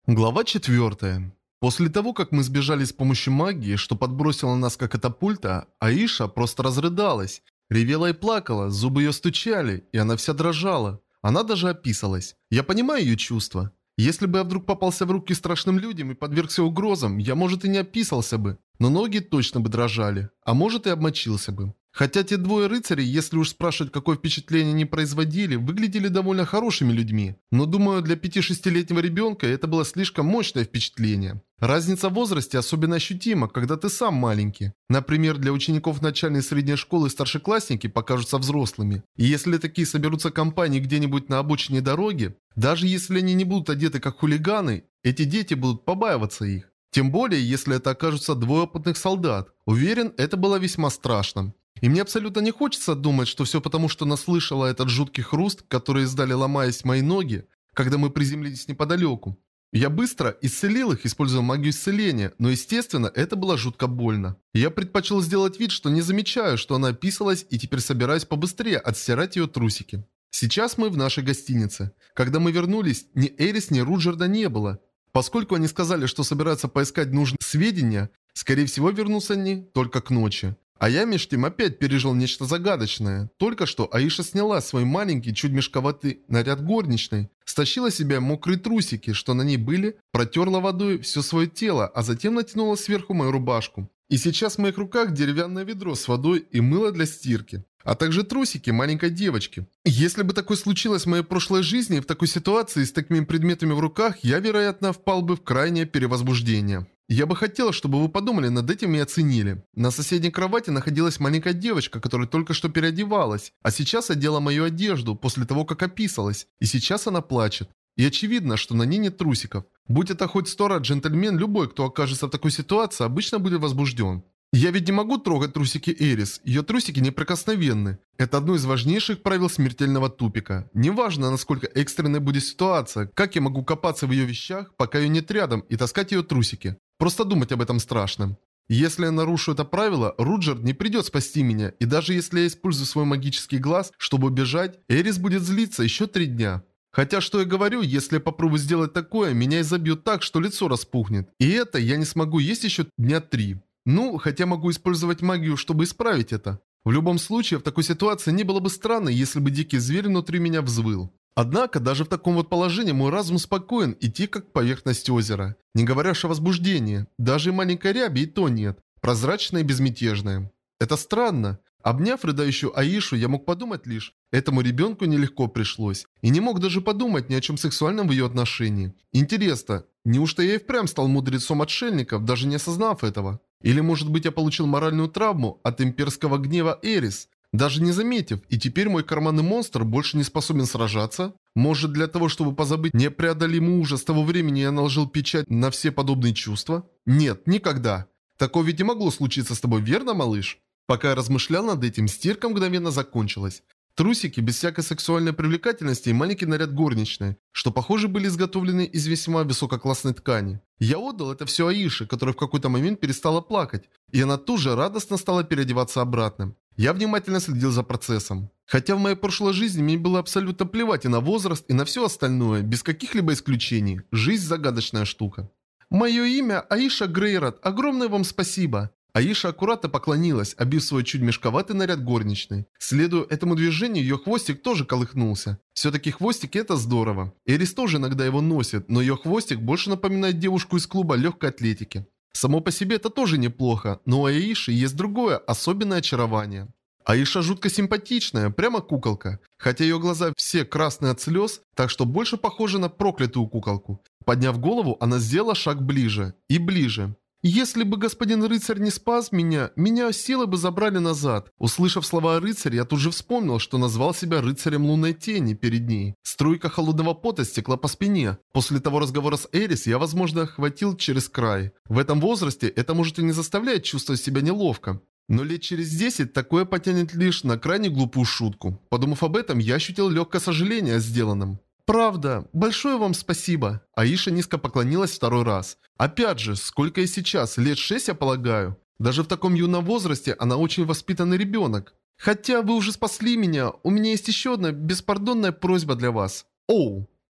Глава 4. После того, как мы сбежали с помощью магии, что подбросила нас как катапульта, Аиша просто разрыдалась. Ревела и плакала, зубы ее стучали, и она вся дрожала. Она даже описалась. Я понимаю ее чувства. Если бы я вдруг попался в руки страшным людям и подвергся угрозам, я, может, и не описался бы. Но ноги точно бы дрожали. А может, и обмочился бы. Хотя те двое рыцарей, если уж спрашивать, какое впечатление они производили, выглядели довольно хорошими людьми. Но думаю, для 5-6-летнего ребенка это было слишком мощное впечатление. Разница в возрасте особенно ощутима, когда ты сам маленький. Например, для учеников начальной и средней школы старшеклассники покажутся взрослыми. И если такие соберутся компании где-нибудь на обочине дороги, даже если они не будут одеты как хулиганы, эти дети будут побаиваться их. Тем более, если это окажутся двое опытных солдат. Уверен, это было весьма страшно. И мне абсолютно не хочется думать, что все потому, что наслышала этот жуткий хруст, который издали, ломаясь мои ноги, когда мы приземлились неподалеку. Я быстро исцелил их, используя магию исцеления, но естественно, это было жутко больно. Я предпочел сделать вид, что не замечаю, что она описалась, и теперь собираюсь побыстрее отстирать ее трусики. Сейчас мы в нашей гостинице. Когда мы вернулись, ни Эрис, ни Руджерда не было. Поскольку они сказали, что собираются поискать нужные сведения, скорее всего вернутся они только к ночи. А я меж тем опять пережил нечто загадочное. Только что Аиша сняла свой маленький, чуть мешковатый наряд горничной, стащила себе мокрые трусики, что на ней были, протерла водой все свое тело, а затем натянула сверху мою рубашку. И сейчас в моих руках деревянное ведро с водой и мыло для стирки. А также трусики маленькой девочки. Если бы такое случилось в моей прошлой жизни, в такой ситуации с такими предметами в руках, я, вероятно, впал бы в крайнее перевозбуждение. Я бы хотел, чтобы вы подумали над этим и оценили. На соседней кровати находилась маленькая девочка, которая только что переодевалась, а сейчас одела мою одежду после того, как описалась, и сейчас она плачет. И очевидно, что на ней нет трусиков. Будь это хоть 100 раз джентльмен, любой, кто окажется в такой ситуации, обычно будет возбужден. Я ведь не могу трогать трусики Эрис, ее трусики неприкосновенны. Это одно из важнейших правил смертельного тупика. Неважно, насколько экстренной будет ситуация, как я могу копаться в ее вещах, пока ее нет рядом, и таскать ее трусики. Просто думать об этом страшно. Если я нарушу это правило, Руджер не придет спасти меня, и даже если я использую свой магический глаз, чтобы убежать, Эрис будет злиться еще 3 дня. Хотя, что я говорю, если я попробую сделать такое, меня изобьют так, что лицо распухнет. И это я не смогу есть еще дня 3. Ну, хотя могу использовать магию, чтобы исправить это. В любом случае, в такой ситуации не было бы странно, если бы дикий зверь внутри меня взвыл. Однако, даже в таком вот положении мой разум спокоен и тих, как поверхность озера. Не говоря уж о возбуждении. Даже и маленькой ряби и то нет. Прозрачная и безмятежная. Это странно. Обняв рыдающую Аишу, я мог подумать лишь, этому ребенку нелегко пришлось. И не мог даже подумать ни о чем сексуальном в ее отношении. Интересно, неужто я и впрямь стал мудрецом отшельников, даже не осознав этого? Или, может быть, я получил моральную травму от имперского гнева Эрис, даже не заметив, и теперь мой карманный монстр больше не способен сражаться? Может, для того, чтобы позабыть непреодолимый ужас того времени, я наложил печать на все подобные чувства? Нет, никогда. Такое ведь не могло случиться с тобой, верно, малыш? Пока я размышлял над этим, стирка мгновенно закончилась. Трусики без всякой сексуальной привлекательности и маленький наряд горничной, что, похоже, были изготовлены из весьма высококлассной ткани. Я отдал это все Аише, которая в какой-то момент перестала плакать, и она тут же радостно стала переодеваться обратно. Я внимательно следил за процессом. Хотя в моей прошлой жизни мне было абсолютно плевать и на возраст, и на все остальное, без каких-либо исключений. Жизнь загадочная штука. Мое имя Аиша Грейрот, огромное вам спасибо. Аиша аккуратно поклонилась, обив свой чуть мешковатый наряд горничной. Следуя этому движению, ее хвостик тоже колыхнулся. Все-таки хвостики это здорово. Эрис тоже иногда его носит, но ее хвостик больше напоминает девушку из клуба легкой атлетики. Само по себе это тоже неплохо, но у Аиши есть другое, особенное очарование. Аиша жутко симпатичная, прямо куколка. Хотя ее глаза все красные от слез, так что больше похожа на проклятую куколку. Подняв голову, она сделала шаг ближе и ближе. «Если бы господин рыцарь не спас меня, меня силы бы забрали назад». Услышав слова о рыцаре, я тут же вспомнил, что назвал себя рыцарем лунной тени перед ней. Струйка холодного пота стекла по спине. После того разговора с Эрис я, возможно, хватил через край. В этом возрасте это может и не заставлять чувствовать себя неловко. Но лет через 10 такое потянет лишь на крайне глупую шутку. Подумав об этом, я ощутил легкое сожаление о сделанном. «Правда, большое вам спасибо». Аиша низко поклонилась 2-й раз. Опять же, сколько ей сейчас? Лет 6, я полагаю. Даже в таком юном возрасте она очень воспитанный ребенок. Хотя вы уже спасли меня, у меня есть еще одна беспардонная просьба для вас. Оу.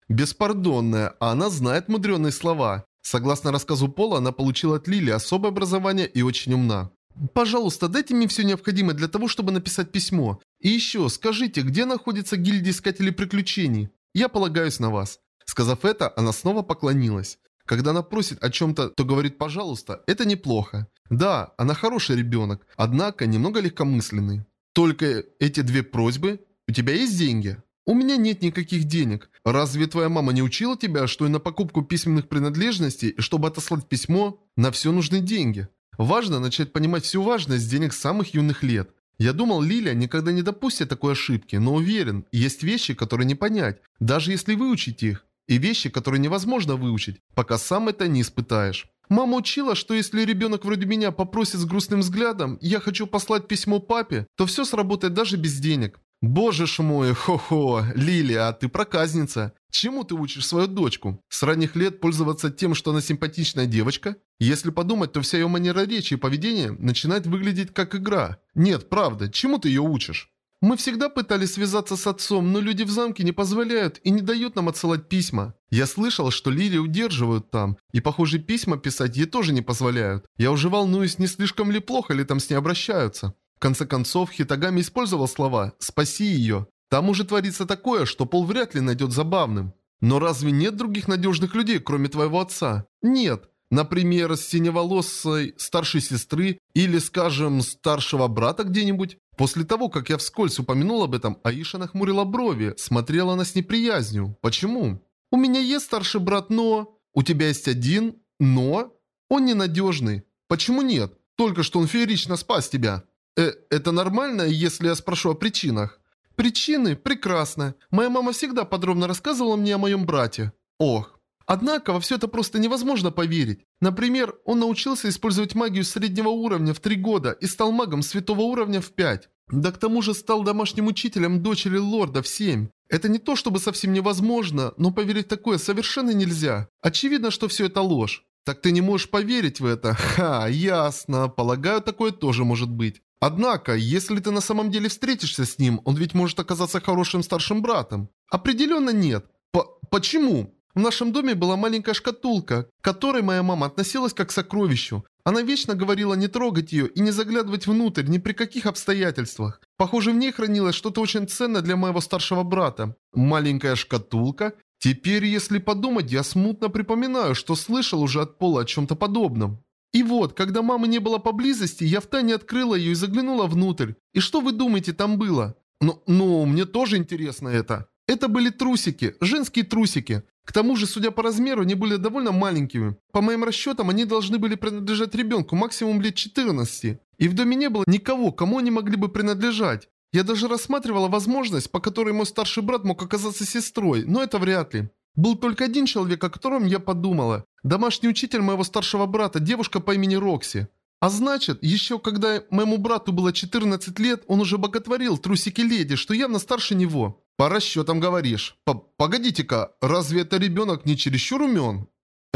Беспардонная, а она знает мудреные слова. Согласно рассказу Пола, она получила от Лили особое образование и очень умна. Пожалуйста, дайте мне все необходимое для того, чтобы написать письмо. И еще, скажите, где находится гильдия искателей приключений? Я полагаюсь на вас. Сказав это, она снова поклонилась. Когда она просит о чем-то, то говорит «пожалуйста», это неплохо. Да, она хороший ребенок, однако немного легкомысленный. Только эти две просьбы? У тебя есть деньги? У меня нет никаких денег. Разве твоя мама не учила тебя, что и на покупку письменных принадлежностей, и чтобы отослать письмо, на все нужны деньги? Важно начать понимать всю важность денег с самых юных лет. Я думал, Лилия никогда не допустит такой ошибки, но уверен, есть вещи, которые не понять, даже если выучить их. И вещи, которые невозможно выучить, пока сам это не испытаешь. Мама учила, что если ребенок вроде меня попросит с грустным взглядом «я хочу послать письмо папе», то все сработает даже без денег. Боже ж мой, хо-хо, Лилия, а ты проказница. Чему ты учишь свою дочку? С ранних лет пользоваться тем, что она симпатичная девочка? Если подумать, то вся ее манера речи и поведения начинает выглядеть как игра. Нет, правда, чему ты ее учишь? Мы всегда пытались связаться с отцом, но люди в замке не позволяют и не дают нам отсылать письма. Я слышал, что Лили удерживают там, и похоже письма писать ей тоже не позволяют. Я уже волнуюсь, не слишком ли плохо ли там с ней обращаются. В конце концов, Хитагами использовал слова «спаси ее». Там уже творится такое, что Пол вряд ли найдет забавным. Но разве нет других надежных людей, кроме твоего отца? Нет. Например, синеволосой старшей сестры или, скажем, старшего брата где-нибудь? После того, как я вскользь упомянул об этом, Аиша нахмурила брови, смотрела на с неприязнью. Почему? У меня есть старший брат, но... У тебя есть один, но... Он ненадежный. Почему нет? Только что он феерично спас тебя. Это нормально, если я спрошу о причинах? Причины? Прекрасно. Моя мама всегда подробно рассказывала мне о моем брате. Ох. Однако во все это просто невозможно поверить. Например, он научился использовать магию среднего уровня в 3 года и стал магом святого уровня в 5. Да к тому же стал домашним учителем дочери лорда в 7. Это не то чтобы совсем невозможно, но поверить в такое совершенно нельзя. Очевидно, что все это ложь. Так ты не можешь поверить в это? Ха, ясно. Полагаю, такое тоже может быть. Однако, если ты на самом деле встретишься с ним, он ведь может оказаться хорошим старшим братом. Определенно нет. Почему? В нашем доме была маленькая шкатулка, к которой моя мама относилась как к сокровищу. Она вечно говорила не трогать ее и не заглядывать внутрь ни при каких обстоятельствах. Похоже, в ней хранилось что-то очень ценное для моего старшего брата. Маленькая шкатулка? Теперь, если подумать, я смутно припоминаю, что слышал уже от Пола о чем-то подобном. И вот, когда мамы не было поблизости, я втайне открыла ее и заглянула внутрь. И что вы думаете, там было? Ну, мне тоже интересно это. Это были трусики, женские трусики. К тому же, судя по размеру, они были довольно маленькими. По моим расчетам, они должны были принадлежать ребенку максимум лет 14. И в доме не было никого, кому они могли бы принадлежать. Я даже рассматривала возможность, по которой мой старший брат мог оказаться сестрой, но это вряд ли. Был только один человек, о котором я подумала. Домашний учитель моего старшего брата, девушка по имени Рокси. А значит, еще когда моему брату было 14 лет, он уже боготворил трусики леди, что явно старше него. По расчетам говоришь. Погодите-ка, разве это ребенок не чересчур умен?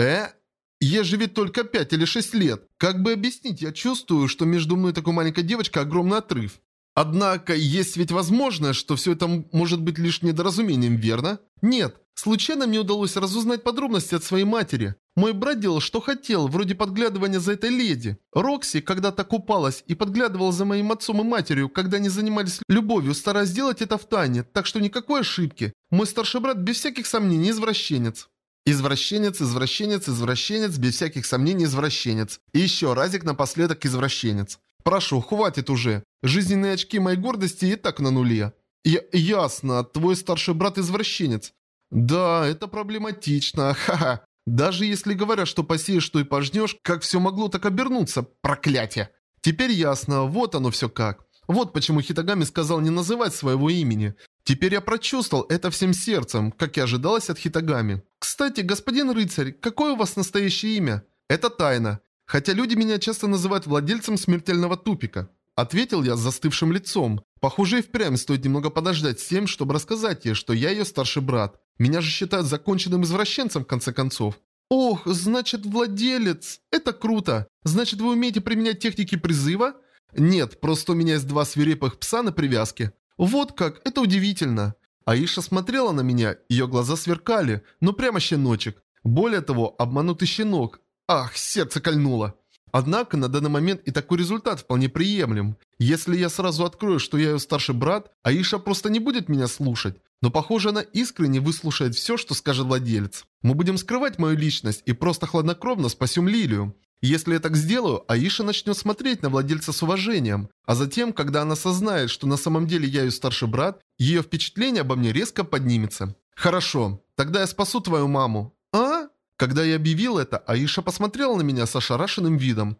Ей же ведь только 5 или 6 лет. Как бы объяснить, я чувствую, что между мной и такой маленькой девочкой огромный отрыв. Однако, есть ведь возможность, что все это может быть лишь недоразумением, верно? Нет, случайно мне удалось разузнать подробности от своей матери. Мой брат делал, что хотел, вроде подглядывания за этой леди. Рокси когда-то купалась и подглядывала за моим отцом и матерью, когда они занимались любовью, стараясь сделать это втайне, так что никакой ошибки. Мой старший брат без всяких сомнений извращенец. Извращенец, извращенец, извращенец, без всяких сомнений извращенец. И еще разик напоследок извращенец. Прошу, хватит уже. Жизненные очки моей гордости и так на нуле. Ясно, твой старший брат извращенец. Да, это проблематично, ха-ха. Даже если говорят, что посеешь, что и пожнешь, как все могло так обернуться, проклятие. Теперь ясно, вот оно все как. Вот почему Хитагами сказал не называть своего имени. Теперь я прочувствовал это всем сердцем, как и ожидалось от Хитагами. Кстати, господин рыцарь, какое у вас настоящее имя? Это тайна. Хотя люди меня часто называют владельцем смертельного тупика. Ответил я с застывшим лицом. Похоже, и впрямь стоит немного подождать с тем, чтобы рассказать ей, что я ее старший брат. Меня же считают законченным извращенцем в конце концов. Ох, значит владелец. Это круто. Значит вы умеете применять техники призыва? Нет, просто у меня есть 2 свирепых пса на привязке. Вот как, это удивительно. Аиша смотрела на меня, ее глаза сверкали, ну прямо щеночек. Более того, обманутый щенок. Ах, сердце кольнуло. Однако на данный момент и такой результат вполне приемлем. Если я сразу открою, что я ее старший брат, Аиша просто не будет меня слушать. Но похоже, она искренне выслушает все, что скажет владелец. Мы будем скрывать мою личность и просто хладнокровно спасем Лилию. Если я так сделаю, Аиша начнет смотреть на владельца с уважением. А затем, когда она осознает, что на самом деле я ее старший брат, ее впечатление обо мне резко поднимется. Хорошо, тогда я спасу твою маму. А? Когда я объявил это, Аиша посмотрела на меня с ошарашенным видом.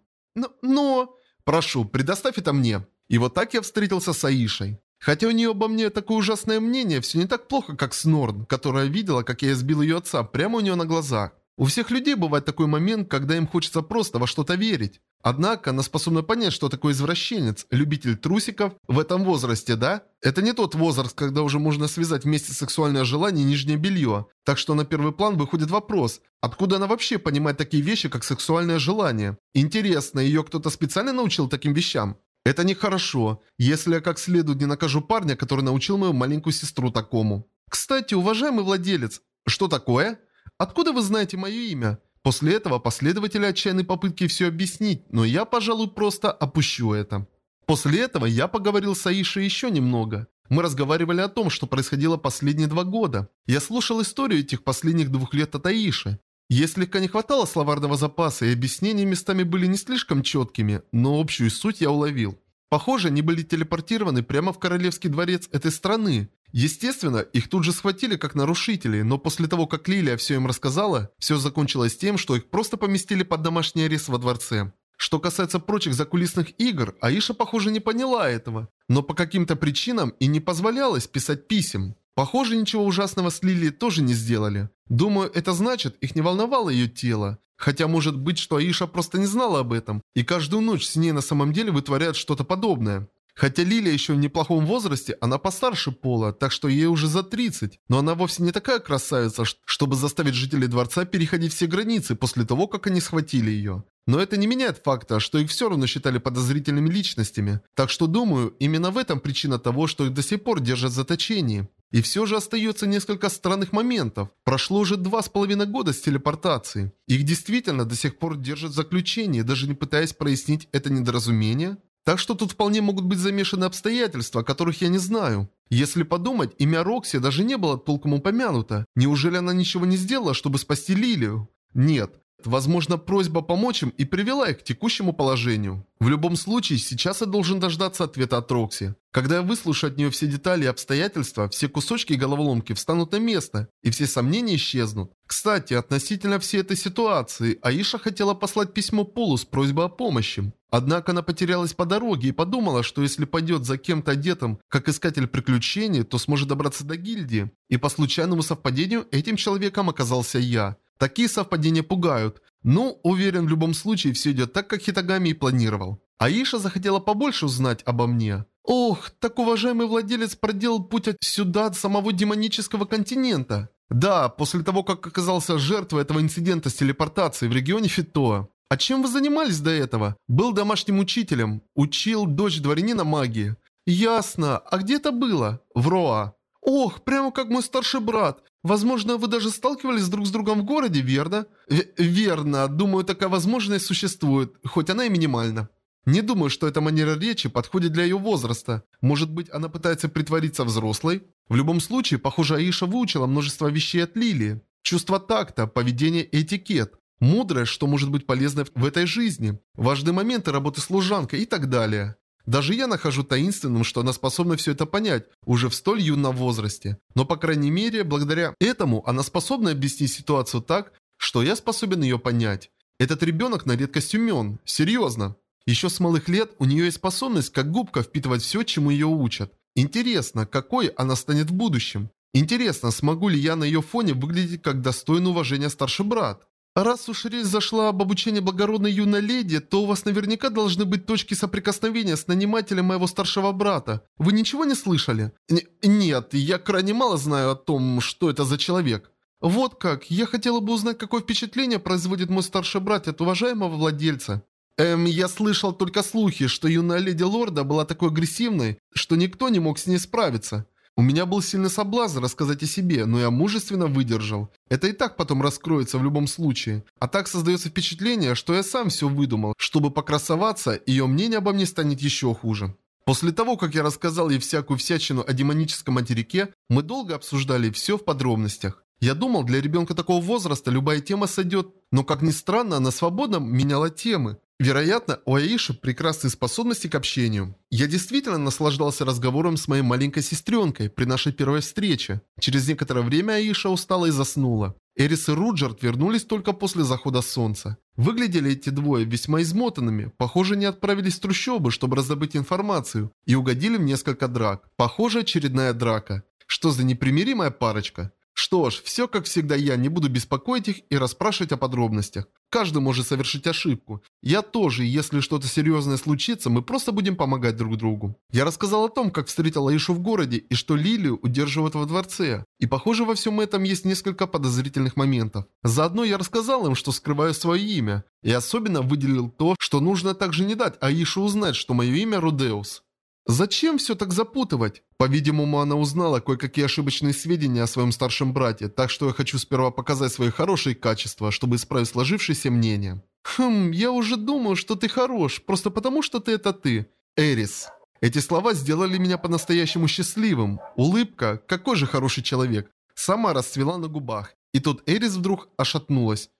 Но... Прошу, предоставь это мне. И вот так я встретился с Аишей. Хотя у нее обо мне такое ужасное мнение, все не так плохо, как с Норн, которая видела, как я избил ее отца прямо у нее на глазах. У всех людей бывает такой момент, когда им хочется просто во что-то верить. Однако она способна понять, что такое извращенец, любитель трусиков в этом возрасте, да? Это не тот возраст, когда уже можно связать вместе сексуальное желание и нижнее белье. Так что на первый план выходит вопрос, откуда она вообще понимает такие вещи, как сексуальное желание? Интересно, ее кто-то специально научил таким вещам? Это нехорошо, если я как следует не накажу парня, который научил мою маленькую сестру такому. Кстати, уважаемый владелец, что такое? Откуда вы знаете мое имя? После этого последователи отчаянной попытки все объяснить, но я, пожалуй, просто опущу это. После этого я поговорил с Аишей еще немного. Мы разговаривали о том, что происходило последние 2 года. Я слушал историю этих последних 2 лет от Аиши. Ей слегка не хватало словарного запаса, и объяснения местами были не слишком четкими, но общую суть я уловил. Похоже, они были телепортированы прямо в королевский дворец этой страны. Естественно, их тут же схватили как нарушителей, но после того, как Лилия все им рассказала, все закончилось тем, что их просто поместили под домашний арест во дворце. Что касается прочих закулисных игр, Аиша, похоже, не поняла этого, но по каким-то причинам и не позволялось писать писем. Похоже, ничего ужасного с Лилией тоже не сделали. Думаю, это значит, их не волновало ее тело. Хотя может быть, что Аиша просто не знала об этом, и каждую ночь с ней на самом деле вытворяют что-то подобное. Хотя Лилия еще в неплохом возрасте, она постарше Пола, так что ей уже за 30. Но она вовсе не такая красавица, чтобы заставить жителей дворца переходить все границы после того, как они схватили ее. Но это не меняет факта, что их все равно считали подозрительными личностями. Так что думаю, именно в этом причина того, что их до сих пор держат в заточении. И все же остается несколько странных моментов. Прошло уже 2,5 года с телепортацией. Их действительно до сих пор держат в заключении, даже не пытаясь прояснить это недоразумение. Так что тут вполне могут быть замешаны обстоятельства, о которых я не знаю. Если подумать, имя Рокси даже не было толком упомянуто. Неужели она ничего не сделала, чтобы спасти Лилию? Нет. Возможно, просьба помочь им и привела их к текущему положению. В любом случае, сейчас я должен дождаться ответа от Рокси. Когда я выслушаю от нее все детали и обстоятельства, все кусочки и головоломки встанут на место, и все сомнения исчезнут. Кстати, относительно всей этой ситуации, Аиша хотела послать письмо Полу с просьбой о помощи. Однако она потерялась по дороге и подумала, что если пойдет за кем-то одетым, как искатель приключений, то сможет добраться до гильдии. И по случайному совпадению этим человеком оказался я. Такие совпадения пугают. Ну, уверен, в любом случае все идет так, как Хитагами и планировал. Аиша захотела побольше узнать обо мне. Ох, так уважаемый владелец проделал путь сюда от самого демонического континента. Да, после того, как оказался жертвой этого инцидента с телепортацией в регионе Фитоа. А чем вы занимались до этого? Был домашним учителем. Учил дочь дворянина магии. Ясно. А где это было? В Роа. Ох, прямо как мой старший брат. Возможно, вы даже сталкивались друг с другом в городе, верно? Верно. Думаю, такая возможность существует, хоть она и минимальна. Не думаю, что эта манера речи подходит для ее возраста. Может быть, она пытается притвориться взрослой? В любом случае, похоже, Аиша выучила множество вещей от Лилии. Чувство такта, поведение и этикет. Мудрость, что может быть полезной в этой жизни. Важные моменты работы служанкой и так далее. Даже я нахожу таинственным, что она способна все это понять, уже в столь юном возрасте. Но, по крайней мере, благодаря этому она способна объяснить ситуацию так, что я способен ее понять. Этот ребенок на редкость умен. Серьезно. Еще с малых лет у нее есть способность, как губка, впитывать все, чему ее учат. Интересно, какой она станет в будущем. Интересно, смогу ли я на ее фоне выглядеть как достойный уважения старший брат. Раз уж речь зашла об обучении благородной юной леди, то у вас наверняка должны быть точки соприкосновения с нанимателем моего старшего брата. Вы ничего не слышали? Нет, я крайне мало знаю о том, что это за человек. Вот как, я хотела бы узнать, какое впечатление производит мой старший брат от уважаемого владельца. Я слышал только слухи, что юная леди лорда была такой агрессивной, что никто не мог с ней справиться. У меня был сильный соблазн рассказать о себе, но я мужественно выдержал. Это и так потом раскроется в любом случае. А так создается впечатление, что я сам все выдумал, чтобы покрасоваться, ее мнение обо мне станет еще хуже. После того, как я рассказал ей всякую всячину о демоническом материке, мы долго обсуждали все в подробностях. Я думал, для ребенка такого возраста любая тема сойдет, но, как ни странно, она свободно меняла темы. Вероятно, у Аиши прекрасные способности к общению. Я действительно наслаждался разговором с моей маленькой сестренкой при нашей первой встрече. Через некоторое время Аиша устала и заснула. Эрис и Руджерд вернулись только после захода солнца. Выглядели эти двое весьма измотанными. Похоже, не отправились в трущобы, чтобы раздобыть информацию, и угодили в несколько драк. Похоже, очередная драка. Что за непримиримая парочка? Что ж, все как всегда, я не буду беспокоить их и расспрашивать о подробностях. Каждый может совершить ошибку. Я тоже, и если что-то серьезное случится, мы просто будем помогать друг другу. Я рассказал о том, как встретил Аишу в городе и что Лилию удерживают во дворце. И похоже, во всем этом есть несколько подозрительных моментов. Заодно я рассказал им, что скрываю свое имя. И особенно выделил то, что нужно также не дать Аише узнать, что мое имя Рудеус. Зачем все так запутывать? По-видимому, она узнала кое-какие ошибочные сведения о своем старшем брате, так что я хочу сперва показать свои хорошие качества, чтобы исправить сложившееся мнение. Я уже думаю, что ты хорош, просто потому что ты это ты. Эрис. Эти слова сделали меня по-настоящему счастливым. Улыбка, какой же хороший человек, сама расцвела на губах. И тут Эрис вдруг ошатнулась.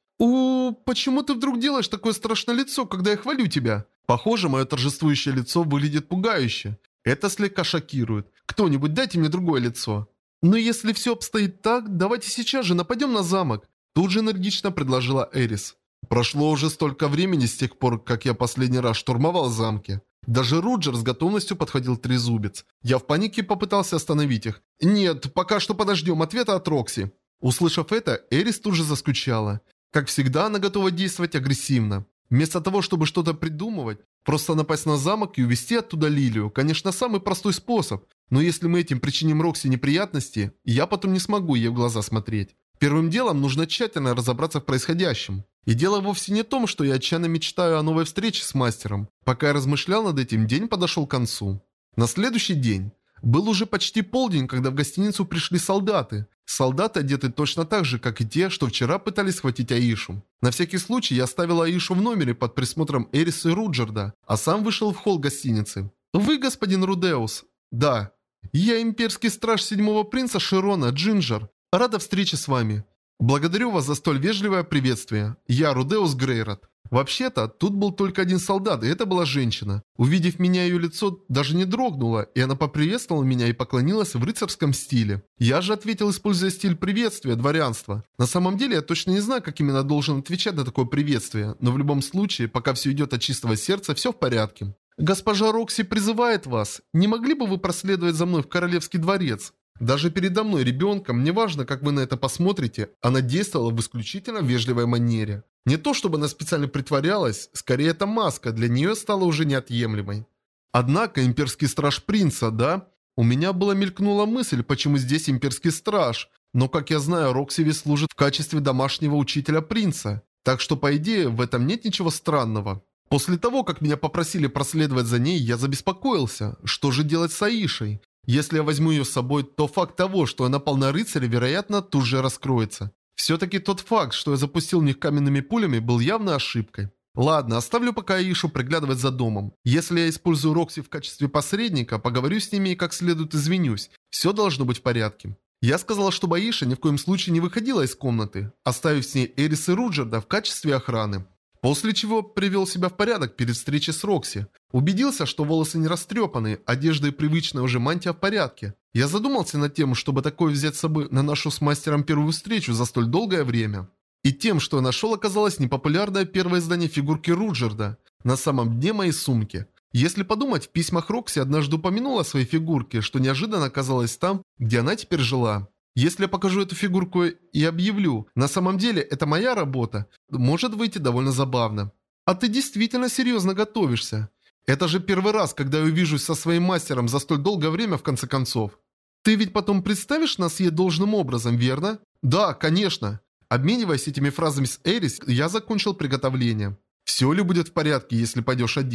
Почему ты вдруг делаешь такое страшное лицо, когда я хвалю тебя? Похоже, мое торжествующее лицо выглядит пугающе. Это слегка шокирует. Кто-нибудь дайте мне другое лицо. Но если все обстоит так, давайте сейчас же нападем на замок. Тут же энергично предложила Эрис. Прошло уже столько времени с тех пор, как я последний раз штурмовал замки. Даже Руджер с готовностью подходил трезубец. Я в панике попытался остановить их. Нет, пока что подождем ответа от Рокси. Услышав это, Эрис тут же заскучала. Как всегда, она готова действовать агрессивно. Вместо того, чтобы что-то придумывать, просто напасть на замок и увезти оттуда Лилию. Конечно, самый простой способ. Но если мы этим причиним Рокси неприятности, я потом не смогу ей в глаза смотреть. Первым делом нужно тщательно разобраться в происходящем. И дело вовсе не в том, что я отчаянно мечтаю о новой встрече с мастером. Пока я размышлял над этим, день подошел к концу. На следующий день. Был уже почти полдень, когда в гостиницу пришли солдаты. Солдаты одеты точно так же, как и те, что вчера пытались схватить Аишу. На всякий случай я оставил Аишу в номере под присмотром Эриса и Руджерда, а сам вышел в холл гостиницы. «Вы, господин Рудеус?» «Да». «Я имперский страж седьмого принца Широна, Джинджер. Рада встрече с вами. Благодарю вас за столь вежливое приветствие. Я Рудеус Грейрот». Вообще-то, тут был только один солдат, и это была женщина. Увидев меня, ее лицо даже не дрогнуло, и она поприветствовала меня и поклонилась в рыцарском стиле. Я же ответил, используя стиль приветствия, дворянства. На самом деле, я точно не знаю, как именно должен отвечать на такое приветствие, но в любом случае, пока все идет от чистого сердца, все в порядке. «Госпожа Рокси призывает вас. Не могли бы вы проследовать за мной в королевский дворец?» Даже передо мной ребенком, неважно, как вы на это посмотрите, она действовала в исключительно вежливой манере. Не то чтобы она специально притворялась, скорее эта маска для нее стала уже неотъемлемой. Однако имперский страж принца, да? У меня была мелькнула мысль, почему здесь имперский страж. Но, как я знаю, Рокси ведь служит в качестве домашнего учителя принца. Так что, по идее, в этом нет ничего странного. После того, как меня попросили проследовать за ней, я забеспокоился. Что же делать с Аишей? Если я возьму ее с собой, то факт того, что я напал на рыцаря, вероятно, тут же раскроется. Все-таки тот факт, что я запустил в них каменными пулями, был явно ошибкой. Ладно, оставлю пока Аишу приглядывать за домом. Если я использую Рокси в качестве посредника, поговорю с ними и как следует извинюсь. Все должно быть в порядке. Я сказал, чтобы Аиша ни в коем случае не выходила из комнаты, оставив с ней Эрис и Руджерда в качестве охраны. После чего привел себя в порядок перед встречей с Рокси. Убедился, что волосы не растрепаны, одежда и привычная уже мантия в порядке. Я задумался над тем, чтобы такое взять с собой на нашу с мастером первую встречу за столь долгое время. И тем, что я нашел, оказалось непопулярное первое издание фигурки Руджерда на самом дне моей сумки. Если подумать, в письмах Рокси однажды упомянула о своей фигурке, что неожиданно оказалось там, где она теперь жила. Если я покажу эту фигурку и объявлю, на самом деле это моя работа, может выйти довольно забавно. А ты действительно серьезно готовишься. Это же первый раз, когда я увижусь со своим мастером за столь долгое время в конце концов. Ты ведь потом представишь нас ей должным образом, верно? Да, конечно. Обмениваясь этими фразами с Эрис, я закончил приготовление. Все ли будет в порядке, если пойдешь один?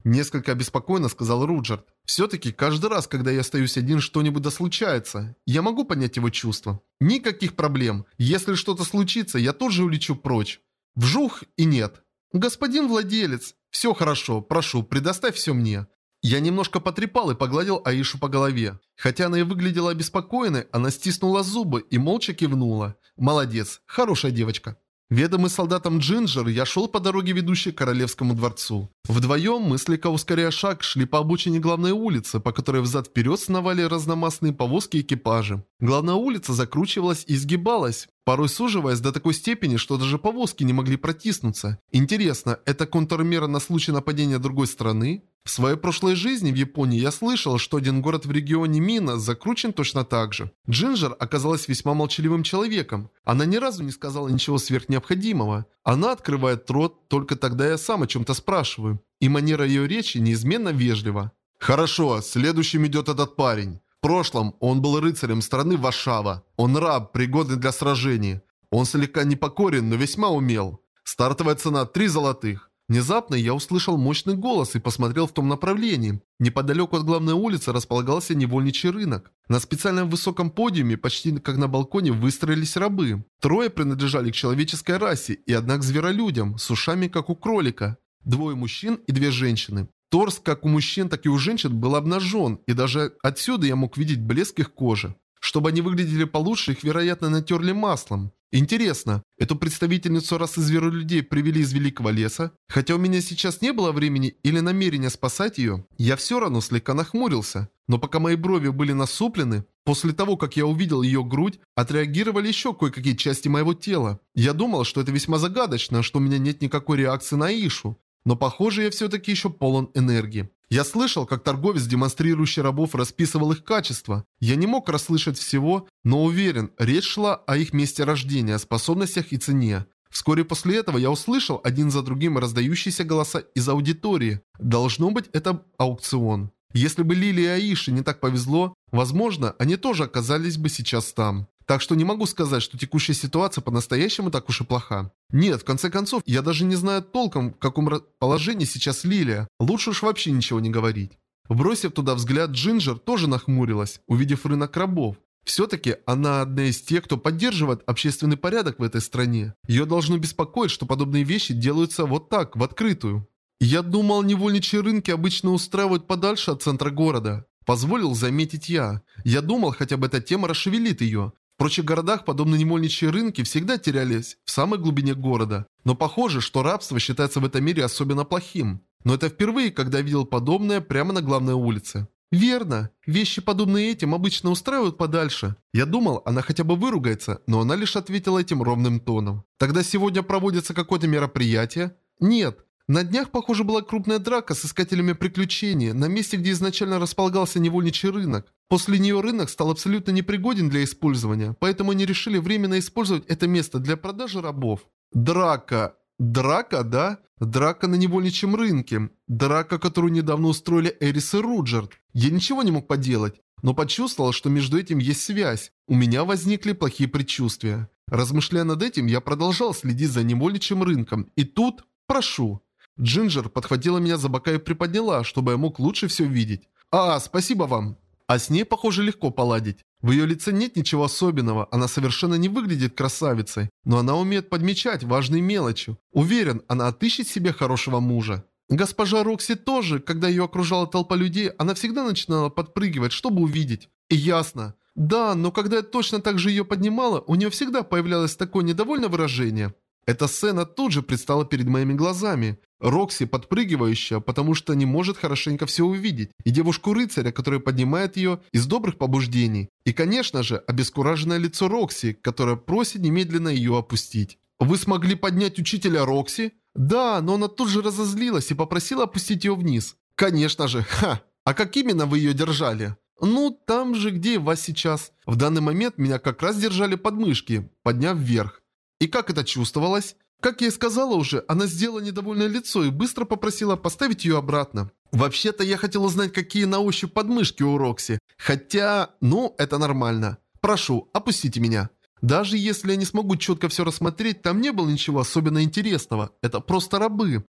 Несколько обеспокоенно сказал Руджерт. Все-таки каждый раз, когда я остаюсь один, что-нибудь да случается. Я могу понять его чувства. Никаких проблем. Если что-то случится, я тоже улечу прочь. Вжух и нет. Господин владелец, все хорошо, прошу, предоставь все мне. Я немножко потрепал и погладил Аишу по голове. Хотя она и выглядела обеспокоенной, она стиснула зубы и молча кивнула. Молодец, хорошая девочка. Ведомый солдатом Джинджер, я шел по дороге, ведущей к Королевскому дворцу. Вдвоем мы, слегка ускоряя шаг, шли по обочине главной улицы, по которой взад-вперед сновали разномастные повозки и экипажи. Главная улица закручивалась и изгибалась, порой суживаясь до такой степени, что даже повозки не могли протиснуться. Интересно, это контрмера на случай нападения другой страны? В своей прошлой жизни в Японии я слышал, что один город в регионе Мина закручен точно так же. Джинджер оказалась весьма молчаливым человеком. Она ни разу не сказала ничего сверхнеобходимого. Она открывает рот, только тогда я сам о чем-то спрашиваю. И манера ее речи неизменно вежлива. «Хорошо, следующим идет этот парень. В прошлом он был рыцарем страны Варшава. Он раб, пригодный для сражений. Он слегка непокорен, но весьма умел. Стартовая цена 3 золотых». Внезапно я услышал мощный голос и посмотрел в том направлении. Неподалеку от главной улицы располагался невольничий рынок. На специальном высоком подиуме, почти как на балконе, выстроились рабы. 3 принадлежали к человеческой расе и 1 к зверолюдям, с ушами как у кролика. 2 мужчин и 2 женщины. Торс как у мужчин, так и у женщин был обнажен, и даже отсюда я мог видеть блеск их кожи. Чтобы они выглядели получше, их, вероятно, натерли маслом. Интересно, эту представительницу расы зверолюдей привели из Великого леса? Хотя у меня сейчас не было времени или намерения спасать ее, я все равно слегка нахмурился. Но пока мои брови были насуплены, после того, как я увидел ее грудь, отреагировали еще кое-какие части моего тела. Я думал, что это весьма загадочно, что у меня нет никакой реакции на Аишу. Но похоже, я все-таки еще полон энергии. Я слышал, как торговец, демонстрирующий рабов, расписывал их качества. Я не мог расслышать всего, но уверен, речь шла о их месте рождения, способностях и цене. Вскоре после этого я услышал один за другим раздающиеся голоса из аудитории. Должно быть, это аукцион. Если бы Лили и Аише не так повезло, возможно, они тоже оказались бы сейчас там. Так что не могу сказать, что текущая ситуация по-настоящему так уж и плоха. Нет, в конце концов, я даже не знаю толком, в каком положении сейчас Лилия. Лучше уж вообще ничего не говорить. Бросив туда взгляд, Джинджер тоже нахмурилась, увидев рынок рабов. Все-таки она одна из тех, кто поддерживает общественный порядок в этой стране. Ее должно беспокоить, что подобные вещи делаются вот так, в открытую. Я думал, невольничьи рынки обычно устраивают подальше от центра города. Позволил заметить я. Я думал, хотя бы эта тема расшевелит ее. В прочих городах подобные невольничьи рынки всегда терялись в самой глубине города. Но похоже, что рабство считается в этом мире особенно плохим. Но это впервые, когда я видел подобное прямо на главной улице. Верно. Вещи, подобные этим, обычно устраивают подальше. Я думал, она хотя бы выругается, но она лишь ответила этим ровным тоном. Тогда сегодня проводится какое-то мероприятие? Нет. На днях, похоже, была крупная драка с искателями приключений на месте, где изначально располагался невольничий рынок. После нее рынок стал абсолютно непригоден для использования, поэтому они решили временно использовать это место для продажи рабов. Драка. Драка, да? Драка на невольничьем рынке. Драка, которую недавно устроили Эрис и Руджерт. Я ничего не мог поделать, но почувствовал, что между этим есть связь. У меня возникли плохие предчувствия. Размышляя над этим, я продолжал следить за невольничьим рынком. И тут... Прошу. Джинджер подхватила меня за бока и приподняла, чтобы я мог лучше все видеть. Спасибо вам. А с ней, похоже, легко поладить. В ее лице нет ничего особенного, она совершенно не выглядит красавицей, но она умеет подмечать важные мелочи. Уверен, она отыщет себе хорошего мужа. Госпожа Рокси тоже, когда ее окружала толпа людей, она всегда начинала подпрыгивать, чтобы увидеть. И ясно. Да, но когда я точно так же ее поднимала, у нее всегда появлялось такое недовольное выражение. Эта сцена тут же предстала перед моими глазами. Рокси, подпрыгивающая, потому что не может хорошенько все увидеть, и девушку-рыцаря, которая поднимает ее из добрых побуждений. И, конечно же, обескураженное лицо Рокси, которая просит немедленно ее опустить. «Вы смогли поднять учителя Рокси?» «Да, но она тут же разозлилась и попросила опустить ее вниз». «Конечно же, ха! А как именно вы ее держали?» «Ну, там же, где и вас сейчас. В данный момент меня как раз держали под мышки, подняв вверх. И как это чувствовалось?» Как я и сказала уже, она сделала недовольное лицо и быстро попросила поставить ее обратно. Вообще-то я хотел узнать, какие на ощупь подмышки у Рокси. Хотя, это нормально. Прошу, опустите меня. Даже если я не смогу четко все рассмотреть, там не было ничего особенно интересного. Это просто рабы.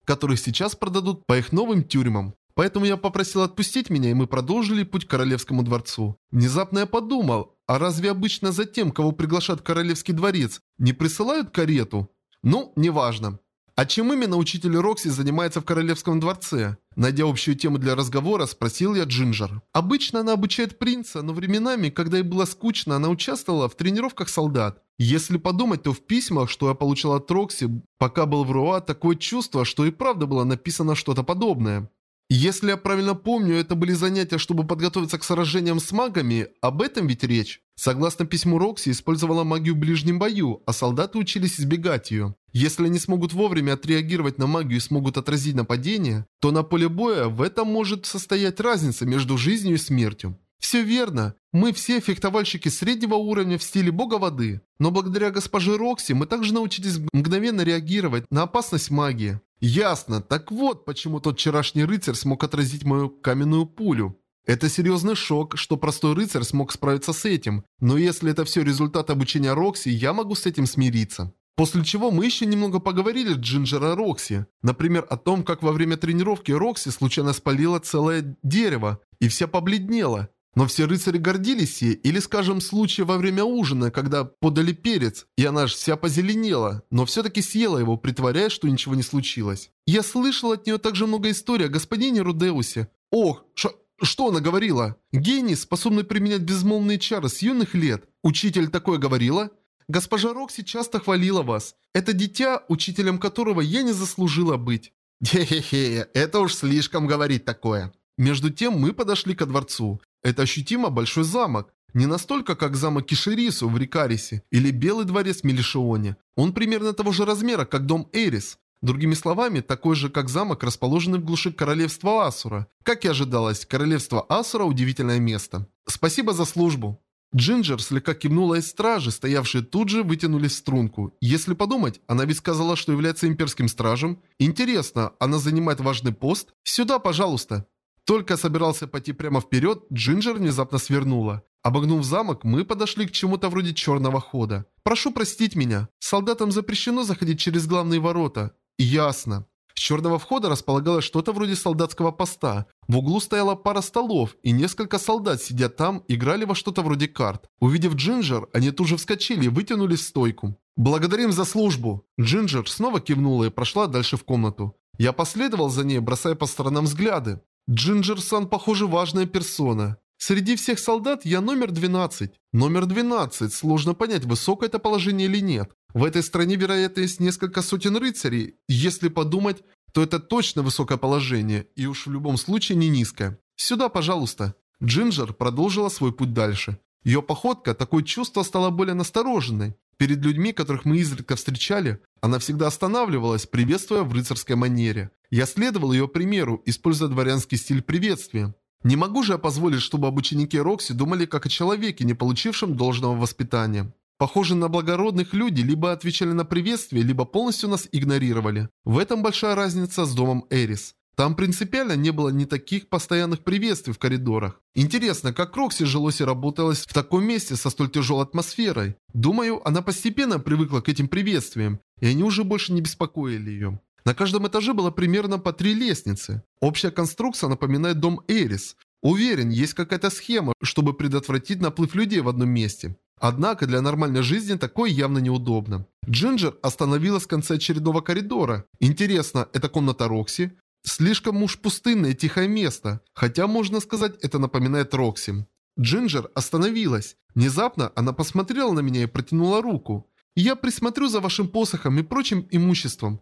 которых сейчас продадут по их новым тюрьмам. Поэтому я попросил отпустить меня, и мы продолжили путь к Королевскому дворцу. Внезапно я подумал, а разве обычно за тем, кого приглашают в Королевский дворец, не присылают карету? Ну, неважно. А чем именно учитель Рокси занимается в Королевском дворце? Найдя общую тему для разговора, спросил я Джинджер. Обычно она обучает принца, но временами, когда ей было скучно, она участвовала в тренировках солдат. Если подумать, то в письмах, что я получил от Рокси, пока был в Руа, такое чувство, что и правда было написано что-то подобное. Если я правильно помню, это были занятия, чтобы подготовиться к сражениям с магами, об этом ведь речь. Согласно письму, Рокси использовала магию в ближнем бою, а солдаты учились избегать ее. Если они смогут вовремя отреагировать на магию и смогут отразить нападение, то на поле боя в этом может состоять разница между жизнью и смертью. Все верно. Мы все фехтовальщики среднего уровня в стиле бога воды. Но благодаря госпоже Рокси мы также научились мгновенно реагировать на опасность магии. Ясно. Так вот, почему тот вчерашний рыцарь смог отразить мою каменную пулю. Это серьезный шок, что простой рыцарь смог справиться с этим. Но если это все результат обучения Рокси, я могу с этим смириться. После чего мы еще немного поговорили с Джинджер о Рокси. Например, о том, как во время тренировки Рокси случайно спалила целое дерево, и вся побледнела. Но все рыцари гордились ей, или, скажем, случай во время ужина, когда подали перец, и она аж вся позеленела, но все-таки съела его, притворяясь, что ничего не случилось. Я слышал от нее также много историй о господине Рудеусе. Ох, что она говорила? Гений, способный применять безмолвные чары с юных лет. Учитель такое говорила? Госпожа Рокси часто хвалила вас. Это дитя, учителем которого я не заслужила быть. Хе-хе-хе, это уж слишком говорить такое. Между тем мы подошли ко дворцу. Это ощутимо большой замок. Не настолько, как замок Киширису в Рикарисе или Белый дворец в Мелишионе. Он примерно того же размера, как дом Эрис. Другими словами, такой же, как замок, расположенный в глуши королевства Асура. Как и ожидалось, королевство Асура – удивительное место. Спасибо за службу. Джинджер слегка кивнула, из стражи, стоявшие тут же, вытянулись в струнку. Если подумать, она ведь сказала, что является имперским стражем. Интересно, она занимает важный пост? Сюда, пожалуйста. Только собирался пойти прямо вперед, Джинджер внезапно свернула. Обогнув замок, мы подошли к чему-то вроде черного хода. Прошу простить меня. Солдатам запрещено заходить через главные ворота. Ясно. С черного входа располагалось что-то вроде солдатского поста. В углу стояла пара столов, и несколько солдат, сидя там, играли во что-то вроде карт. Увидев Джинджер, они тут же вскочили и вытянулись в стойку. «Благодарим за службу!» Джинджер снова кивнула и прошла дальше в комнату. Я последовал за ней, бросая по сторонам взгляды. Джинджер-сан, похоже, важная персона. Среди всех солдат я номер 12. Номер 12. Сложно понять, высокое это положение или нет. В этой стране, вероятно, есть несколько сотен рыцарей. Если подумать, то это точно высокое положение, и уж в любом случае не низкое. Сюда, пожалуйста. Джинджер продолжила свой путь дальше. Ее походка, такое чувство, стала более настороженной. Перед людьми, которых мы изредка встречали, она всегда останавливалась, приветствуя в рыцарской манере. Я следовал ее примеру, используя дворянский стиль приветствия. Не могу же я позволить, чтобы об ученике Рокси думали как о человеке, не получившем должного воспитания. Похоже, на благородных люди либо отвечали на приветствие, либо полностью нас игнорировали. В этом большая разница с домом Эрис. Там принципиально не было ни таких постоянных приветствий в коридорах. Интересно, как Рокси жилось и работалось в таком месте со столь тяжелой атмосферой. Думаю, она постепенно привыкла к этим приветствиям, и они уже больше не беспокоили ее. На каждом этаже было примерно по 3 лестницы. Общая конструкция напоминает дом Эрис. Уверен, есть какая-то схема, чтобы предотвратить наплыв людей в одном месте. Однако для нормальной жизни такое явно неудобно. Джинджер остановилась в конце очередного коридора. Интересно, это комната Рокси? Слишком уж пустынное и тихое место, хотя, можно сказать, это напоминает Рокси. Джинджер остановилась. Внезапно она посмотрела на меня и протянула руку. «Я присмотрю за вашим посохом и прочим имуществом».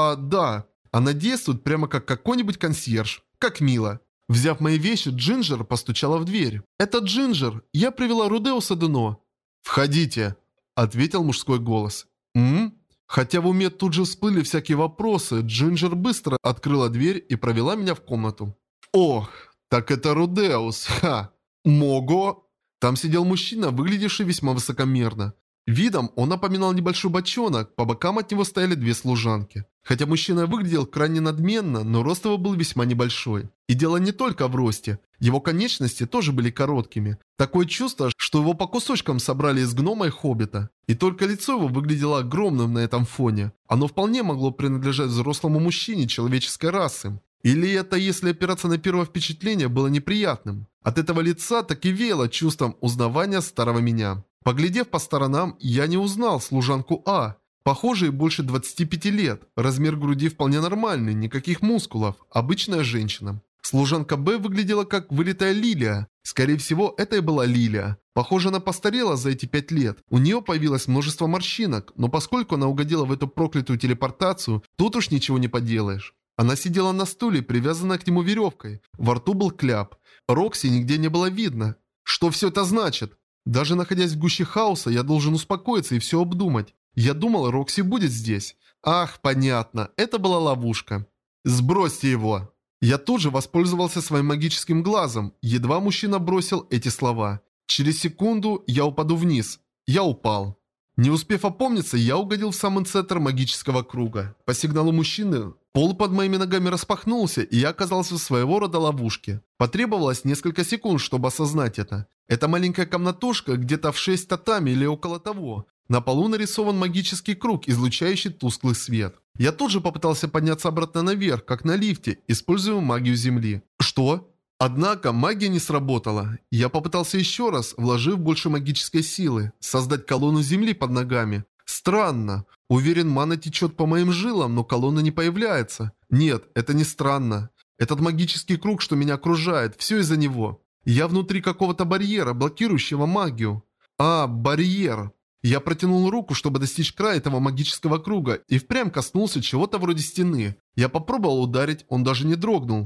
Да. Она действует прямо как какой-нибудь консьерж. Как мило. Взяв мои вещи, Джинджер постучала в дверь. «Это Джинджер. Я привела Рудеуса Дуно». «Входите», — ответил мужской голос. Хотя в уме тут же всплыли всякие вопросы, Джинджер быстро открыла дверь и провела меня в комнату. Ох, так это Рудеус, ха! Мого! Там сидел мужчина, выглядевший весьма высокомерно. Видом он напоминал небольшой бочонок, по бокам от него стояли две служанки. Хотя мужчина выглядел крайне надменно, но рост его был весьма небольшой. И дело не только в росте. Его конечности тоже были короткими. Такое чувство, что его по кусочкам собрали из гнома и хоббита. И только лицо его выглядело огромным на этом фоне. Оно вполне могло принадлежать взрослому мужчине человеческой расы. Или это, если опираться на первое впечатление, было неприятным. От этого лица так и веяло чувством узнавания старого меня. Поглядев по сторонам, я не узнал служанку А. Похоже, ей больше 25 лет. Размер груди вполне нормальный, никаких мускулов. Обычная женщина. Служанка Б выглядела как вылитая лилия. Скорее всего, это и была лилия. Похоже, она постарела за эти 5 лет. У нее появилось множество морщинок, но поскольку она угодила в эту проклятую телепортацию, тут уж ничего не поделаешь. Она сидела на стуле, привязанная к нему веревкой. Во рту был кляп. Рокси нигде не было видно. Что все это значит? Даже находясь в гуще хаоса, я должен успокоиться и все обдумать. Я думал, Рокси будет здесь. Ах, понятно, это была ловушка. Сбросьте его. Я тут же воспользовался своим магическим глазом. Едва мужчина бросил эти слова. Через секунду я упаду вниз. Я упал. Не успев опомниться, я угодил в самый центр магического круга. По сигналу мужчины, пол под моими ногами распахнулся, и я оказался в своего рода ловушке. Потребовалось несколько секунд, чтобы осознать это. Это маленькая комнатушка, где-то в 6 татами или около того. На полу нарисован магический круг, излучающий тусклый свет. Я тут же попытался подняться обратно наверх, как на лифте, используя магию земли. Что? Однако магия не сработала. Я попытался еще раз, вложив больше магической силы, создать колонну земли под ногами. Странно. Уверен, мана течет по моим жилам, но колонна не появляется. Нет, это не странно. Этот магический круг, что меня окружает, все из-за него. Я внутри какого-то барьера, блокирующего магию. А, барьер. Я протянул руку, чтобы достичь края этого магического круга, и впрямь коснулся чего-то вроде стены. Я попробовал ударить, он даже не дрогнул.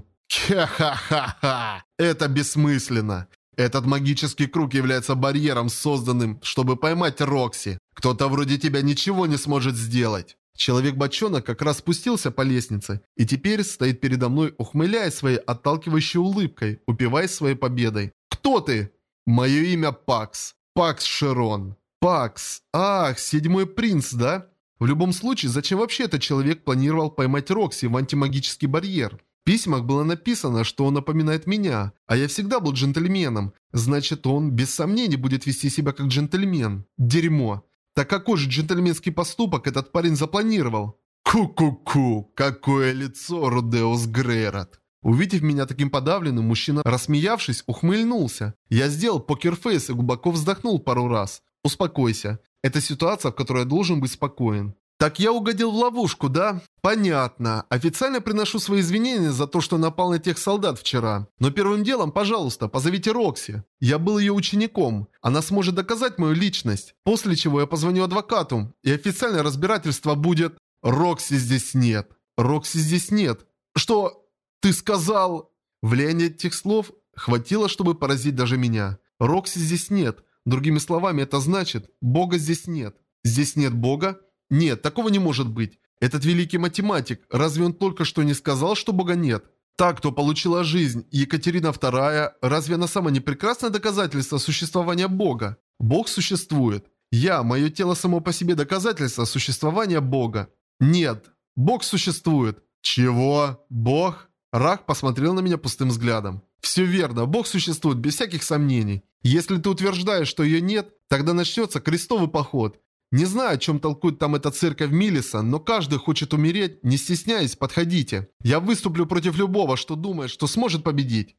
Ха-ха-ха-ха! Это бессмысленно. Этот магический круг является барьером, созданным, чтобы поймать Рокси. Кто-то вроде тебя ничего не сможет сделать. Человек-бочонок как раз спустился по лестнице, и теперь стоит передо мной, ухмыляясь своей отталкивающей улыбкой, упиваясь своей победой. «Кто ты?» «Мое имя Пакс. Пакс Широн». «Пакс. Ах, седьмой принц, да?» В любом случае, зачем вообще этот человек планировал поймать Рокси в антимагический барьер? В письмах было написано, что он напоминает меня, а я всегда был джентльменом. Значит, он без сомнений будет вести себя как джентльмен. Дерьмо. Так какой же джентльменский поступок этот парень запланировал? Ку-ку-ку, какое лицо, Рудеус Грейрот. Увидев меня таким подавленным, мужчина, рассмеявшись, ухмыльнулся. Я сделал покерфейс и глубоко вздохнул пару раз. Успокойся. Это ситуация, в которой я должен быть спокоен. Так я угодил в ловушку, да? Понятно. Официально приношу свои извинения за то, что напал на тех солдат вчера. Но первым делом, пожалуйста, позовите Рокси. Я был ее учеником. Она сможет доказать мою личность. После чего я позвоню адвокату, и официальное разбирательство будет... Рокси здесь нет. Рокси здесь нет. Что? Ты сказал... Влияние этих слов хватило, чтобы поразить даже меня. Рокси здесь нет. Другими словами, это значит, Бога здесь нет. Здесь нет Бога? Нет, такого не может быть. Этот великий математик, разве он только что не сказал, что Бога нет? Та, кто получила жизнь, Екатерина II, разве она сама не прекрасное доказательство существования Бога? Бог существует. Мое тело само по себе доказательство существования Бога. Нет, Бог существует. Чего? Бог? Рах посмотрел на меня пустым взглядом. Все верно, Бог существует без всяких сомнений. Если ты утверждаешь, что ее нет, тогда начнется крестовый поход. Не знаю, о чем толкует там эта церковь Милиса, но каждый хочет умереть, не стесняясь, подходите. Я выступлю против любого, что думает, что сможет победить.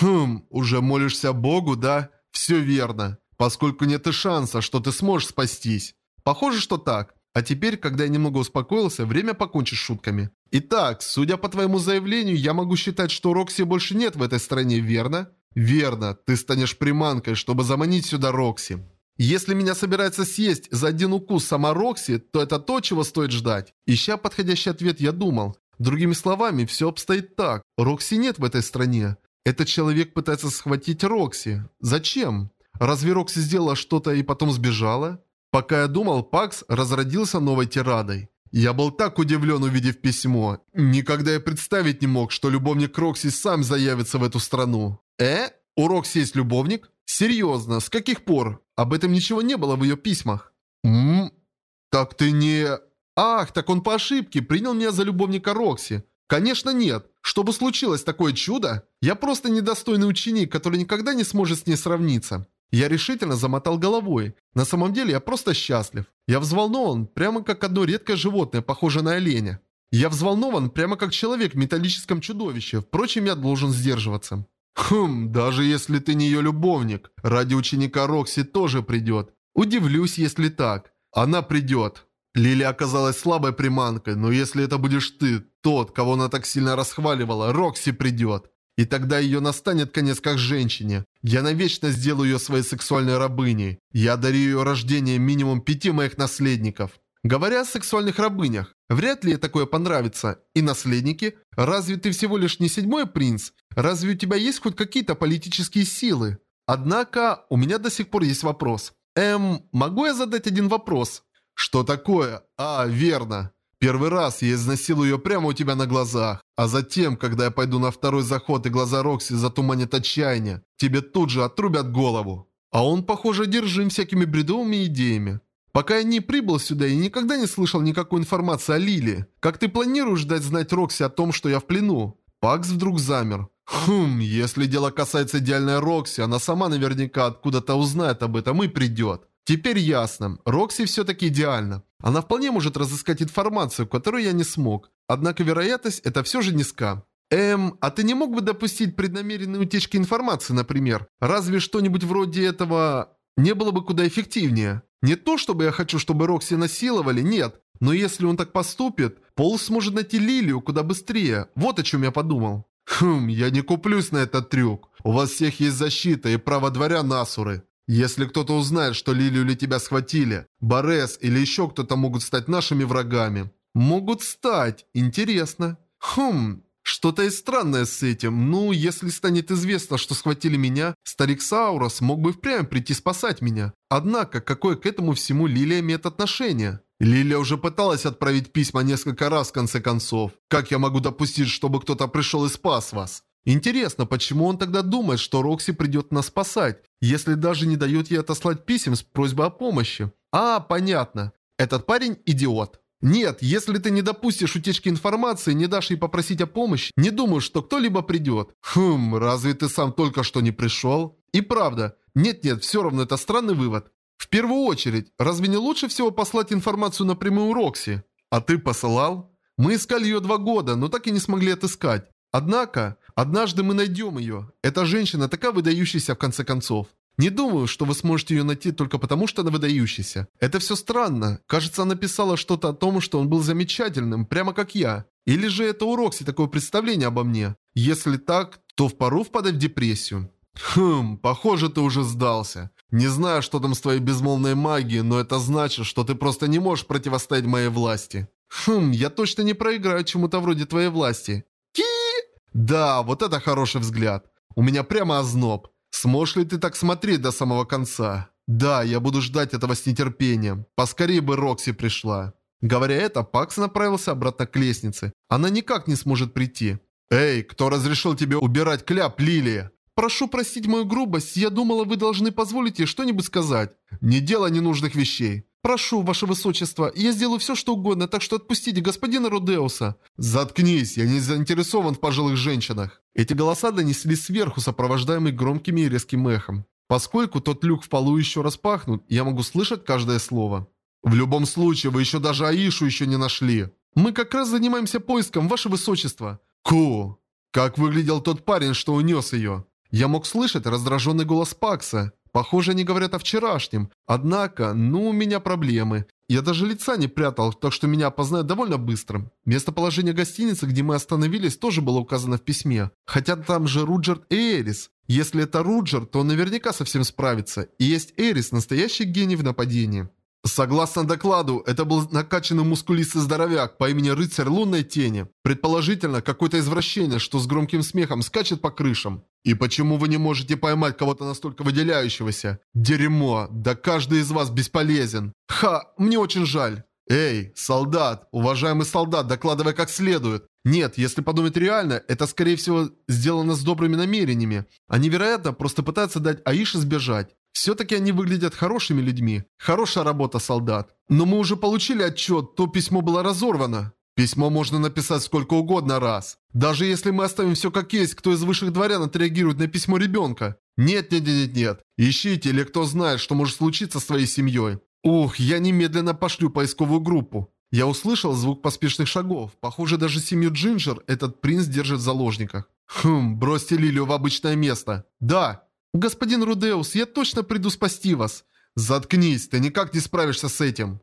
Уже молишься Богу, да? Все верно. Поскольку нет и шанса, что ты сможешь спастись. Похоже, что так. А теперь, когда я немного успокоился, время покончить с шутками. Итак, судя по твоему заявлению, я могу считать, что Рокси больше нет в этой стране, верно? Верно. Ты станешь приманкой, чтобы заманить сюда Рокси. Если меня собирается съесть за один укус сама Рокси, то это то, чего стоит ждать. Ища подходящий ответ, я думал. Другими словами, все обстоит так. Рокси нет в этой стране. Этот человек пытается схватить Рокси. Зачем? Разве Рокси сделала что-то и потом сбежала? Пока я думал, Пакс разродился новой тирадой. Я был так удивлен, увидев письмо. Никогда я представить не мог, что любовник Рокси сам заявится в эту страну. У Рокси есть любовник? Серьезно, с каких пор? Об этом ничего не было в ее письмах. М? Так ты не... Ах, так он по ошибке принял меня за любовника Рокси. Конечно нет. Чтобы случилось такое чудо, я просто недостойный ученик, который никогда не сможет с ней сравниться. Я решительно замотал головой. На самом деле я просто счастлив. Я взволнован, прямо как одно редкое животное, похожее на оленя. Я взволнован, прямо как человек в металлическом чудовище. Впрочем, я должен сдерживаться. Даже если ты не ее любовник, ради ученика Рокси тоже придет. Удивлюсь, если так. Она придет. Лили оказалась слабой приманкой, но если это будешь ты, тот, кого она так сильно расхваливала, Рокси придет. И тогда ее настанет конец как женщине. Я навечно сделаю ее своей сексуальной рабыней. Я дарю ее рождение минимум 5 моих наследников. Говоря о сексуальных рабынях, вряд ли ей такое понравится. И наследники? Разве ты всего лишь не 7-й принц? Разве у тебя есть хоть какие-то политические силы? Однако, у меня до сих пор есть вопрос. Могу я задать один вопрос? Что такое? Верно. Первый раз я изнасилую ее прямо у тебя на глазах. А затем, когда я пойду на второй заход и глаза Рокси затуманят отчаяние, тебе тут же отрубят голову. А он, похоже, одержим всякими бредовыми идеями. Пока я не прибыл сюда, я никогда не слышал никакой информации о Лили. Как ты планируешь дать знать Рокси о том, что я в плену? Пакс вдруг замер. Если дело касается идеальной Рокси, она сама наверняка откуда-то узнает об этом и придет. Теперь ясно. Рокси все-таки идеальна. Она вполне может разыскать информацию, которую я не смог. Однако вероятность это все же низка. А ты не мог бы допустить преднамеренной утечки информации, например? Разве что-нибудь вроде этого не было бы куда эффективнее? Не то, чтобы я хочу, чтобы Рокси насиловали, нет. Но если он так поступит, Пол сможет найти Лилию куда быстрее. Вот о чем я подумал. Я не куплюсь на этот трюк. У вас всех есть защита и право дворян Асуры. Если кто-то узнает, что Лилию или тебя схватили, Борес или еще кто-то могут стать нашими врагами. Могут стать. Интересно. Что-то и странное с этим. Ну, если станет известно, что схватили меня, старик Саурос мог бы впрямь прийти спасать меня. Однако, какое к этому всему Лилия имеет отношение? Лилия уже пыталась отправить письма несколько раз в конце концов. Как я могу допустить, чтобы кто-то пришел и спас вас? Интересно, почему он тогда думает, что Рокси придет нас спасать, если даже не дает ей отослать писем с просьбой о помощи? Понятно. Этот парень идиот. Нет, если ты не допустишь утечки информации, не дашь ей попросить о помощи, не думаю, что кто-либо придет. Разве ты сам только что не пришел? И правда. Нет, все равно это странный вывод. В первую очередь, разве не лучше всего послать информацию напрямую Рокси? А ты посылал? Мы искали ее 2 года, но так и не смогли отыскать. Однако, однажды мы найдем ее. Эта женщина такая выдающаяся в конце концов. Не думаю, что вы сможете ее найти только потому, что она выдающаяся. Это все странно. Кажется, она писала что-то о том, что он был замечательным, прямо как я. Или же это у Рокси такое представление обо мне? Если так, то впору впадать в депрессию. Похоже, ты уже сдался. Не знаю, что там с твоей безмолвной магией, но это значит, что ты просто не можешь противостоять моей власти. Я точно не проиграю чему-то вроде твоей власти. Да, вот это хороший взгляд. У меня прямо озноб. Сможешь ли ты так смотреть до самого конца? Да, я буду ждать этого с нетерпением. Поскорее бы Рокси пришла. Говоря это, Пакс направился обратно к лестнице. Она никак не сможет прийти. Эй, кто разрешил тебе убирать кляп, Лилия? Прошу простить мою грубость, я думала, вы должны позволить ей что-нибудь сказать. Не делай ненужных вещей. Прошу, ваше высочество, я сделаю все, что угодно, так что отпустите господина Родеуса. Заткнись, я не заинтересован в пожилых женщинах. Эти голоса донеслись сверху, сопровождаемые громким и резким эхом. Поскольку тот люк в полу еще распахнут, я могу слышать каждое слово. В любом случае, вы еще даже Аишу еще не нашли. Мы как раз занимаемся поиском, ваше высочество. Как выглядел тот парень, что унес ее? Я мог слышать раздраженный голос Пакса. Похоже, они говорят о вчерашнем. Однако, у меня проблемы. Я даже лица не прятал, так что меня опознают довольно быстро. Местоположение гостиницы, где мы остановились, тоже было указано в письме. Хотя там же Руджерт и Эрис. Если это Руджер, то он наверняка совсем справится. И есть Эрис, настоящий гений в нападении. Согласно докладу, это был накачанный мускулистый здоровяк по имени Рыцарь Лунной Тени. Предположительно, какой-то извращенец, что с громким смехом скачет по крышам. И почему вы не можете поймать кого-то настолько выделяющегося? Дерьмо, да каждый из вас бесполезен. Мне очень жаль. Эй, солдат, уважаемый солдат, докладывай как следует. Нет, если подумать реально, это скорее всего сделано с добрыми намерениями. Они, вероятно, просто пытаются дать Аише сбежать. Все-таки они выглядят хорошими людьми. Хорошая работа, солдат. Но мы уже получили отчет, то письмо было разорвано. Письмо можно написать сколько угодно раз. Даже если мы оставим все как есть, кто из высших дворян отреагирует на письмо ребенка? Нет. Ищите, или кто знает, что может случиться с твоей семьей. Ух, я немедленно пошлю поисковую группу. Я услышал звук поспешных шагов. Похоже, даже семью Джинджер этот принц держит в заложниках. Бросьте Лилию в обычное место. Да. Господин Рудеус, я точно приду спасти вас. Заткнись, ты никак не справишься с этим.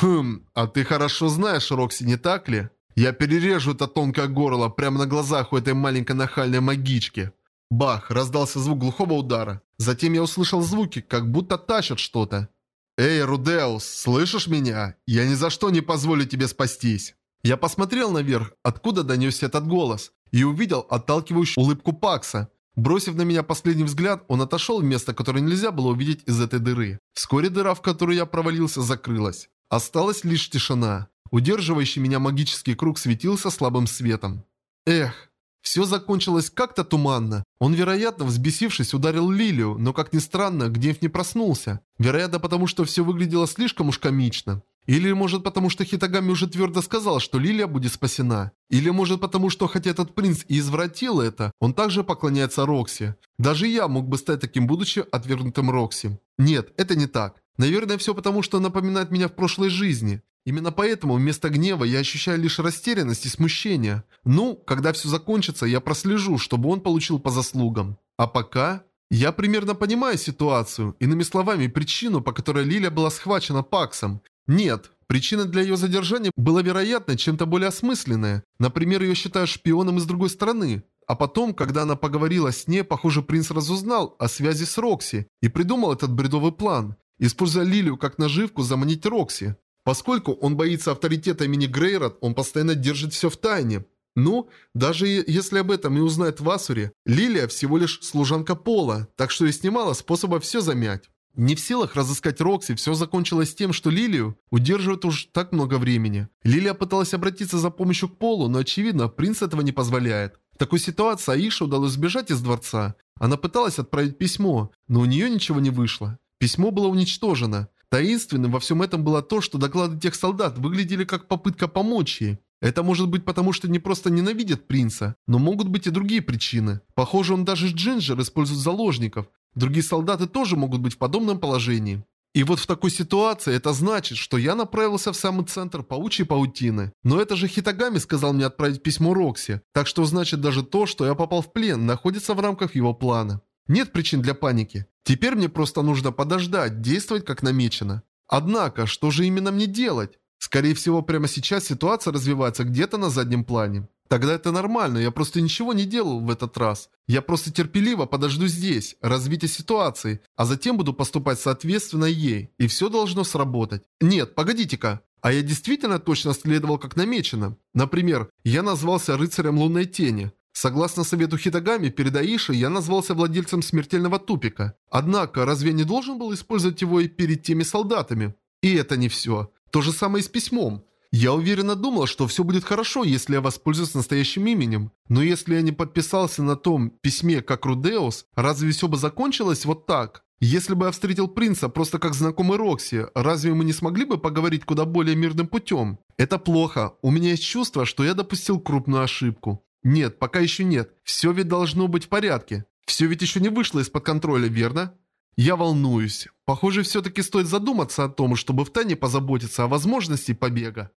А ты хорошо знаешь Рокси, не так ли? Я перережу это тонкое горло прямо на глазах у этой маленькой нахальной магички. Бах, раздался звук глухого удара. Затем я услышал звуки, как будто тащат что-то. Эй, Рудеус, слышишь меня? Я ни за что не позволю тебе спастись. Я посмотрел наверх, откуда донесся этот голос, и увидел отталкивающую улыбку Пакса. Бросив на меня последний взгляд, он отошел в место, которое нельзя было увидеть из этой дыры. Вскоре дыра, в которую я провалился, закрылась. Осталась лишь тишина. Удерживающий меня магический круг светился слабым светом. Эх, все закончилось как-то туманно. Он, вероятно, взбесившись, ударил Лилию, но, как ни странно, гнев не проснулся. Вероятно, потому что все выглядело слишком уж комично. Или, может, потому что Хитагами уже твердо сказал, что Лилия будет спасена. Или, может, потому что, хотя этот принц и извратил это, он также поклоняется Рокси. Даже я мог бы стать таким, будучи отвергнутым Рокси. Нет, это не так. Наверное, все потому, что напоминает меня в прошлой жизни. Именно поэтому вместо гнева я ощущаю лишь растерянность и смущение. Ну, когда все закончится, я прослежу, чтобы он получил по заслугам. А пока... Я примерно понимаю ситуацию, иными словами, причину, по которой Лилия была схвачена Паксом. Нет, причина для ее задержания была, вероятно, чем-то более осмысленная. Например, ее считают шпионом из другой страны. А потом, когда она поговорила с ней, похоже, принц разузнал о связи с Рокси и придумал этот бредовый план. Используя Лилию как наживку, заманить Рокси. Поскольку он боится авторитета имени Грейрот, он постоянно держит все в тайне. Ну, даже если об этом и узнает в Асуре, Лилия всего лишь служанка Пола, так что есть немало способов все замять. Не в силах разыскать Рокси, все закончилось тем, что Лилию удерживают уж так много времени. Лилия пыталась обратиться за помощью к Полу, но очевидно, принц этого не позволяет. В такой ситуации Аише удалось сбежать из дворца. Она пыталась отправить письмо, но у нее ничего не вышло. Письмо было уничтожено. Таинственным во всем этом было то, что доклады тех солдат выглядели как попытка помочь ей. Это может быть потому, что они просто ненавидят принца, но могут быть и другие причины. Похоже, он даже с Джинджер использует заложников. Другие солдаты тоже могут быть в подобном положении. И вот в такой ситуации это значит, что я направился в самый центр паучьей паутины. Но это же Хитагами сказал мне отправить письмо Рокси, так что значит даже то, что я попал в плен, находится в рамках его плана. Нет причин для паники. Теперь мне просто нужно подождать, действовать как намечено. Однако, что же именно мне делать? Скорее всего, прямо сейчас ситуация развивается где-то на заднем плане. Тогда это нормально, я просто ничего не делал в этот раз. Я просто терпеливо подожду здесь, развития ситуации, а затем буду поступать соответственно ей, и все должно сработать. Нет, погодите-ка. А я действительно точно следовал как намечено. Например, я назвался рыцарем лунной тени. Согласно совету Хитагами, перед Аишей я назвался владельцем смертельного тупика. Однако, разве я не должен был использовать его и перед теми солдатами? И это не все. То же самое и с письмом. Я уверенно думал, что все будет хорошо, если я воспользуюсь настоящим именем. Но если я не подписался на том письме как Рудеус, разве все бы закончилось вот так? Если бы я встретил принца просто как знакомый Рокси, разве мы не смогли бы поговорить куда более мирным путем? Это плохо. У меня есть чувство, что я допустил крупную ошибку. Нет, пока еще нет. Все ведь должно быть в порядке. Все ведь еще не вышло из-под контроля, верно? Я волнуюсь. Похоже, все-таки стоит задуматься о том, чтобы втайне позаботиться о возможности побега.